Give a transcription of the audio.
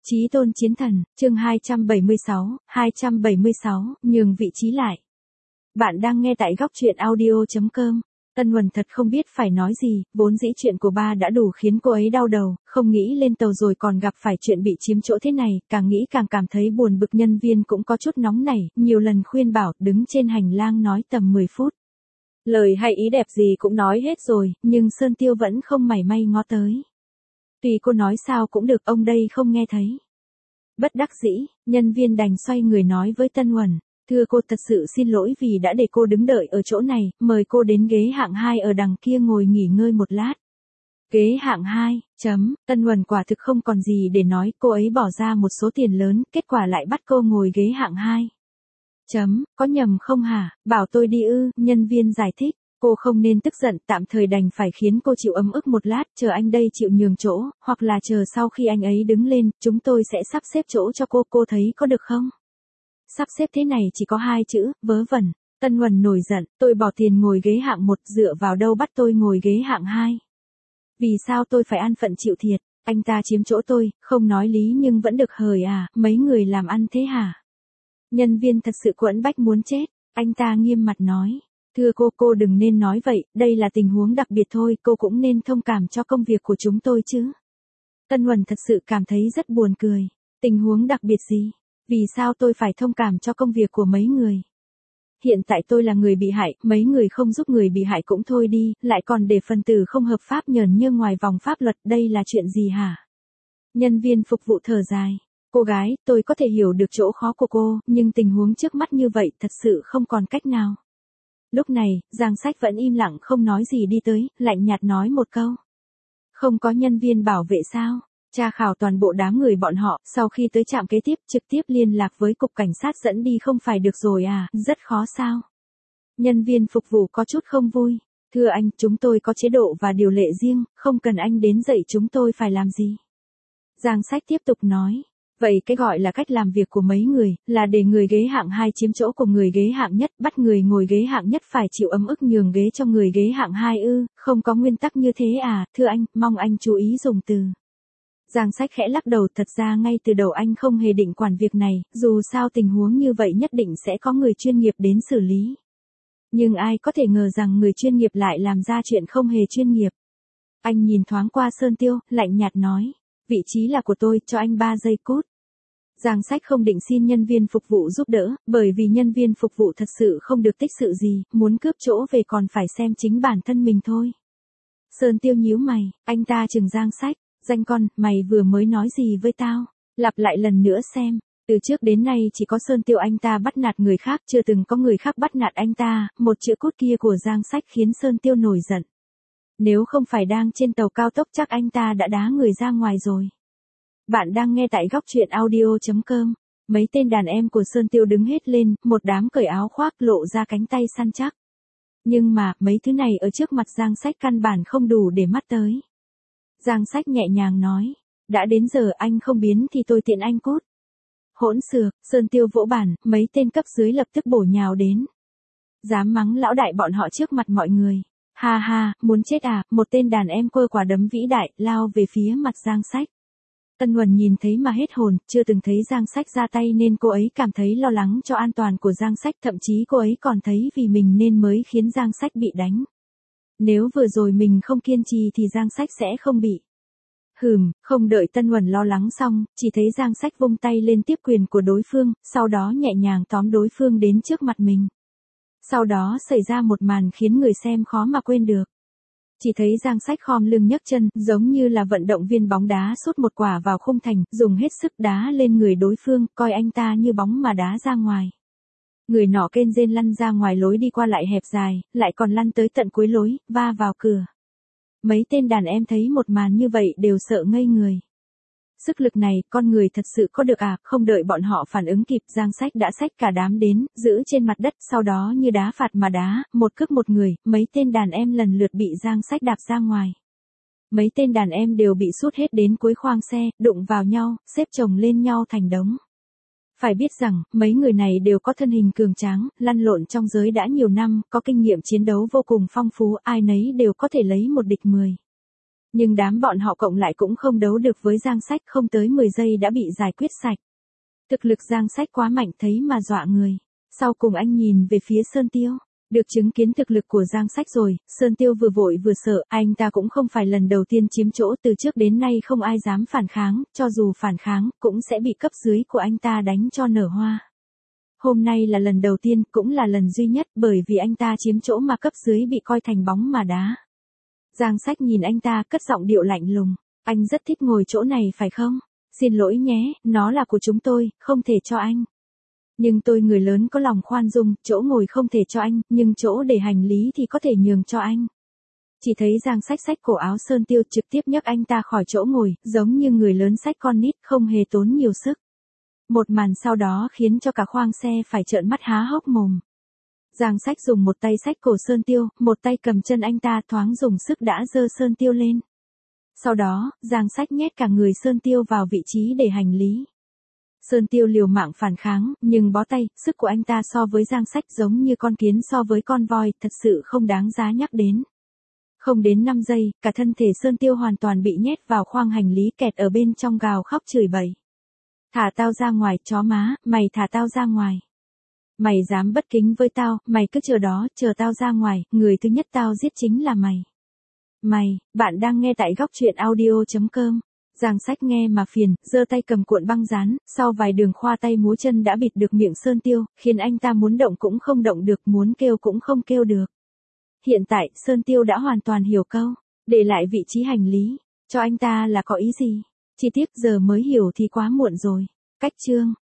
Chí tôn chiến thần, chương 276, nhường vị trí lại. Bạn đang nghe tại góc truyện audio.com. Tân Huân thật không biết phải nói gì, vốn dĩ chuyện của ba đã đủ khiến cô ấy đau đầu, không nghĩ lên tàu rồi còn gặp phải chuyện bị chiếm chỗ thế này, càng nghĩ càng cảm thấy buồn bực. Nhân viên cũng có chút nóng nảy, nhiều lần khuyên bảo, đứng trên hành lang nói tầm 10 phút. Lời hay ý đẹp gì cũng nói hết rồi, nhưng Sơn Tiêu vẫn không mảy may ngó tới. Tùy cô nói sao cũng được, ông đây không nghe thấy. Bất đắc dĩ, nhân viên đành xoay người nói với Tân Huân, thưa cô, thật sự xin lỗi vì đã để cô đứng đợi ở chỗ này, mời cô đến ghế hạng 2 ở đằng kia ngồi nghỉ ngơi một lát. Ghế hạng 2, Tân Huân quả thực không còn gì để nói, cô ấy bỏ ra một số tiền lớn, kết quả lại bắt cô ngồi ghế hạng 2. Có nhầm không hả, bảo tôi đi ư, nhân viên giải thích. Cô không nên tức giận, tạm thời đành phải khiến cô chịu ấm ức một lát, chờ anh đây chịu nhường chỗ, hoặc là chờ sau khi anh ấy đứng lên, chúng tôi sẽ sắp xếp chỗ cho cô thấy có được không? Sắp xếp thế này chỉ có 2 chữ, vớ vẩn. Tân Huân nổi giận, tôi bỏ tiền ngồi ghế hạng 1, dựa vào đâu bắt tôi ngồi ghế hạng 2? Vì sao tôi phải ăn phận chịu thiệt, anh ta chiếm chỗ tôi, không nói lý nhưng vẫn được hời à, mấy người làm ăn thế hả? Nhân viên thật sự quẫn bách muốn chết, anh ta nghiêm mặt nói. Thưa cô đừng nên nói vậy, đây là tình huống đặc biệt thôi, cô cũng nên thông cảm cho công việc của chúng tôi chứ. Tân Huân thật sự cảm thấy rất buồn cười. Tình huống đặc biệt gì? Vì sao tôi phải thông cảm cho công việc của mấy người? Hiện tại tôi là người bị hại, mấy người không giúp người bị hại cũng thôi đi, lại còn để phần tử không hợp pháp nhờn nhơ ngoài vòng pháp luật, đây là chuyện gì hả? Nhân viên phục vụ thở dài. Cô gái, tôi có thể hiểu được chỗ khó của cô, nhưng tình huống trước mắt như vậy thật sự không còn cách nào. Lúc này, Giang Sách vẫn im lặng không nói gì đi tới, lạnh nhạt nói một câu. Không có nhân viên bảo vệ sao? Tra khảo toàn bộ đám người bọn họ, sau khi tới trạm kế tiếp, trực tiếp liên lạc với cục cảnh sát dẫn đi không phải được rồi à, rất khó sao? Nhân viên phục vụ có chút không vui. Thưa anh, chúng tôi có chế độ và điều lệ riêng, không cần anh đến dạy chúng tôi phải làm gì. Giang Sách tiếp tục nói. Vậy cái gọi là cách làm việc của mấy người, là để người ghế hạng 2 chiếm chỗ của người ghế hạng nhất, bắt người ngồi ghế hạng nhất phải chịu ấm ức nhường ghế cho người ghế hạng 2 ư, không có nguyên tắc như thế à, thưa anh, mong anh chú ý dùng từ. Giang Sách khẽ lắc đầu, thật ra ngay từ đầu anh không hề định quản việc này, dù sao tình huống như vậy nhất định sẽ có người chuyên nghiệp đến xử lý. Nhưng ai có thể ngờ rằng người chuyên nghiệp lại làm ra chuyện không hề chuyên nghiệp. Anh nhìn thoáng qua Sơn Tiêu, lạnh nhạt nói. Vị trí là của tôi, cho anh 3 giây cút. Giang Sách không định xin nhân viên phục vụ giúp đỡ, bởi vì nhân viên phục vụ thật sự không được tích sự gì, muốn cướp chỗ về còn phải xem chính bản thân mình thôi. Sơn Tiêu nhíu mày, anh ta chừng Giang Sách, danh con, mày vừa mới nói gì với tao? Lặp lại lần nữa xem. Từ trước đến nay chỉ có Sơn Tiêu anh ta bắt nạt người khác, chưa từng có người khác bắt nạt anh ta, một chữ cút kia của Giang Sách khiến Sơn Tiêu nổi giận. Nếu không phải đang trên tàu cao tốc chắc anh ta đã đá người ra ngoài rồi. Bạn đang nghe tại góc truyện audio.com. Mấy tên đàn em của Sơn Tiêu đứng hết lên, một đám cởi áo khoác lộ ra cánh tay săn chắc. Nhưng mà, mấy thứ này ở trước mặt Giang Sách căn bản không đủ để mắt tới. Giang Sách nhẹ nhàng nói. Đã đến giờ anh không biến thì tôi tiện anh cút. Hỗn xược, Sơn Tiêu vỗ bàn, mấy tên cấp dưới lập tức bổ nhào đến. Dám mắng lão đại bọn họ trước mặt mọi người. Ha ha, muốn chết à, một tên đàn em quơ quả đấm vĩ đại, lao về phía mặt Giang Sách. Tân Huân nhìn thấy mà hết hồn, chưa từng thấy Giang Sách ra tay nên cô ấy cảm thấy lo lắng cho an toàn của Giang Sách, thậm chí cô ấy còn thấy vì mình nên mới khiến Giang Sách bị đánh. Nếu vừa rồi mình không kiên trì thì Giang Sách sẽ không bị. Không đợi Tân Huân lo lắng xong, chỉ thấy Giang Sách vung tay lên tiếp quyền của đối phương, sau đó nhẹ nhàng tóm đối phương đến trước mặt mình. Sau đó xảy ra một màn khiến người xem khó mà quên được. Chỉ thấy Giang Sách khom lưng nhấc chân, giống như là vận động viên bóng đá sút một quả vào khung thành, dùng hết sức đá lên người đối phương, coi anh ta như bóng mà đá ra ngoài. Người nọ kêu rên lăn ra ngoài lối đi qua lại hẹp dài, lại còn lăn tới tận cuối lối, va vào cửa. Mấy tên đàn em thấy một màn như vậy đều sợ ngây người. Sức lực này, con người thật sự có được à, không đợi bọn họ phản ứng kịp, Giang Sách đã xách cả đám đến, giữ trên mặt đất, sau đó như đá phạt mà đá, một cước một người, mấy tên đàn em lần lượt bị Giang Sách đạp ra ngoài. Mấy tên đàn em đều bị sút hết đến cuối khoang xe, đụng vào nhau, xếp chồng lên nhau thành đống. Phải biết rằng, mấy người này đều có thân hình cường tráng, lăn lộn trong giới đã nhiều năm, có kinh nghiệm chiến đấu vô cùng phong phú, ai nấy đều có thể lấy một địch 10. Nhưng đám bọn họ cộng lại cũng không đấu được với Giang Sách, không tới 10 giây đã bị giải quyết sạch. Thực lực Giang Sách quá mạnh thấy mà dọa người. Sau cùng anh nhìn về phía Sơn Tiêu. Được chứng kiến thực lực của Giang Sách rồi, Sơn Tiêu vừa vội vừa sợ, anh ta cũng không phải lần đầu tiên chiếm chỗ, từ trước đến nay không ai dám phản kháng, cho dù phản kháng, cũng sẽ bị cấp dưới của anh ta đánh cho nở hoa. Hôm nay là lần đầu tiên, cũng là lần duy nhất, bởi vì anh ta chiếm chỗ mà cấp dưới bị coi thành bóng mà đá. Giang Sách nhìn anh ta, cất giọng điệu lạnh lùng. Anh rất thích ngồi chỗ này phải không? Xin lỗi nhé, nó là của chúng tôi, không thể cho anh. Nhưng tôi người lớn có lòng khoan dung, chỗ ngồi không thể cho anh, nhưng chỗ để hành lý thì có thể nhường cho anh. Chỉ thấy Giang Sách xách cổ áo Sơn Tiêu, trực tiếp nhấc anh ta khỏi chỗ ngồi, giống như người lớn xách con nít, không hề tốn nhiều sức. Một màn sau đó khiến cho cả khoang xe phải trợn mắt há hốc mồm. Giang Sách dùng một tay xách cổ Sơn Tiêu, một tay cầm chân anh ta, thoáng dùng sức đã giơ Sơn Tiêu lên. Sau đó, Giang Sách nhét cả người Sơn Tiêu vào vị trí để hành lý. Sơn Tiêu liều mạng phản kháng, nhưng bó tay, sức của anh ta so với Giang Sách giống như con kiến so với con voi, thật sự không đáng giá nhắc đến. Không đến 5 giây, cả thân thể Sơn Tiêu hoàn toàn bị nhét vào khoang hành lý, kẹt ở bên trong gào khóc chửi bậy. Thả tao ra ngoài, chó má, mày thả tao ra ngoài. Mày dám bất kính với tao, mày cứ chờ đó, chờ tao ra ngoài, người thứ nhất tao giết chính là mày. Bạn đang nghe tại góc truyện audio.com. Giang Sách nghe mà phiền, giơ tay cầm cuộn băng dán, sau vài đường khoa tay múa chân đã bịt được miệng Sơn Tiêu, khiến anh ta muốn động cũng không động được, muốn kêu cũng không kêu được. Hiện tại, Sơn Tiêu đã hoàn toàn hiểu câu, để lại vị trí hành lý, cho anh ta là có ý gì. Chỉ tiếc giờ mới hiểu thì quá muộn rồi. Cách chương